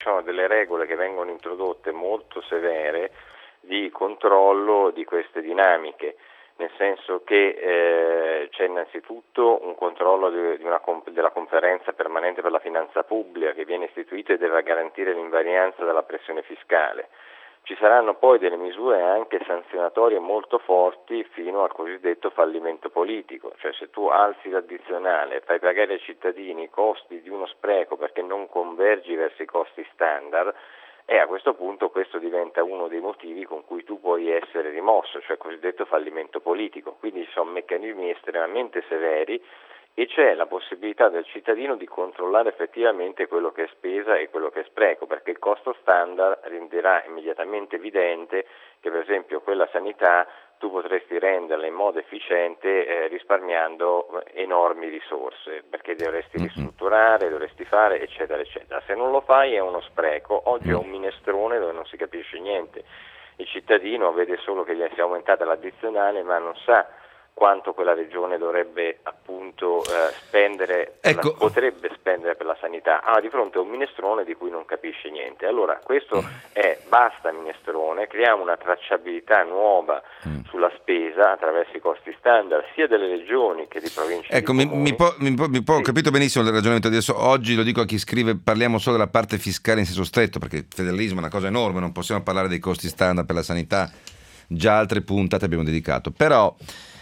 Ci sono delle regole che vengono introdotte molto severe di controllo di queste dinamiche, nel senso che c'è innanzitutto un controllo della conferenza permanente per la finanza pubblica che viene istituita e deve garantire l'invarianza della pressione fiscale. Ci saranno poi delle misure anche sanzionatorie molto forti fino al cosiddetto fallimento politico, cioè se tu alzi l'addizionale, fai pagare ai cittadini i costi di uno spreco perché non convergi verso i costi standard, e a questo punto questo diventa uno dei motivi con cui tu puoi essere rimosso, cioè il cosiddetto fallimento politico. Quindi ci sono meccanismi estremamente severi e c'è la possibilità del cittadino di controllare effettivamente quello che è spesa e quello che è spreco, perché il costo standard renderà immediatamente evidente che per esempio quella sanità tu potresti renderla in modo efficiente risparmiando enormi risorse, perché dovresti ristrutturare, dovresti fare eccetera eccetera. Se non lo fai è uno spreco, oggi è un minestrone dove non si capisce niente, il cittadino vede solo che gli sia aumentata l'addizionale ma non sa quanto quella regione dovrebbe appunto spendere, Ecco, potrebbe spendere per la sanità, ha di fronte a un minestrone di cui non capisce niente. Allora questo è basta minestrone, creiamo una tracciabilità nuova sulla spesa attraverso i costi standard sia delle regioni che di province e di ecco, comuni. ho Sì. capito benissimo il ragionamento di adesso. Oggi lo dico a chi scrive, parliamo solo della parte fiscale in senso stretto, perché il federalismo è una cosa enorme, non possiamo parlare dei costi standard per la sanità, già altre puntate abbiamo dedicato. Però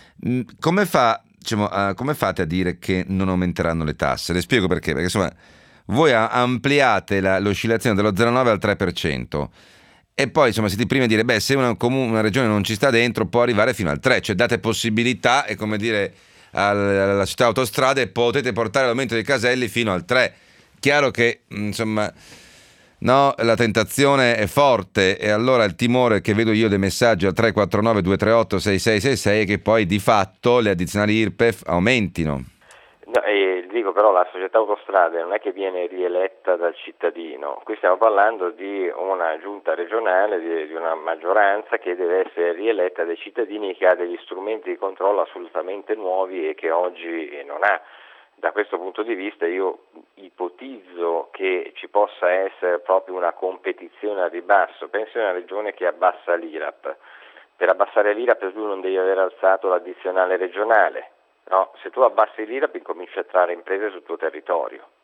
come fate a dire che non aumenteranno le tasse? Le spiego perché insomma voi ampliate l'oscillazione dallo 0,9 al 3%. E poi insomma siete i primi a dire se una regione non ci sta dentro può arrivare fino al 3, cioè date possibilità, è come dire alla città autostrade potete portare l'aumento dei caselli fino al 3. Chiaro che insomma no, la tentazione è forte e allora il timore che vedo io dei messaggi al 349 238 6666 è che poi di fatto le addizionali IRPEF aumentino. No, dico però la società autostrade non è che viene rieletta dal cittadino, qui stiamo parlando di una giunta regionale, di una maggioranza che deve essere rieletta dai cittadini, che ha degli strumenti di controllo assolutamente nuovi e che oggi non ha. Da questo punto di vista io ipotizzo che ci possa essere proprio una competizione al ribasso. Pensi a una regione che abbassa l'IRAP. Per abbassare l'IRAP tu non devi aver alzato l'addizionale regionale. No, se tu abbassi l'IRAP incominci a trarre imprese sul tuo territorio.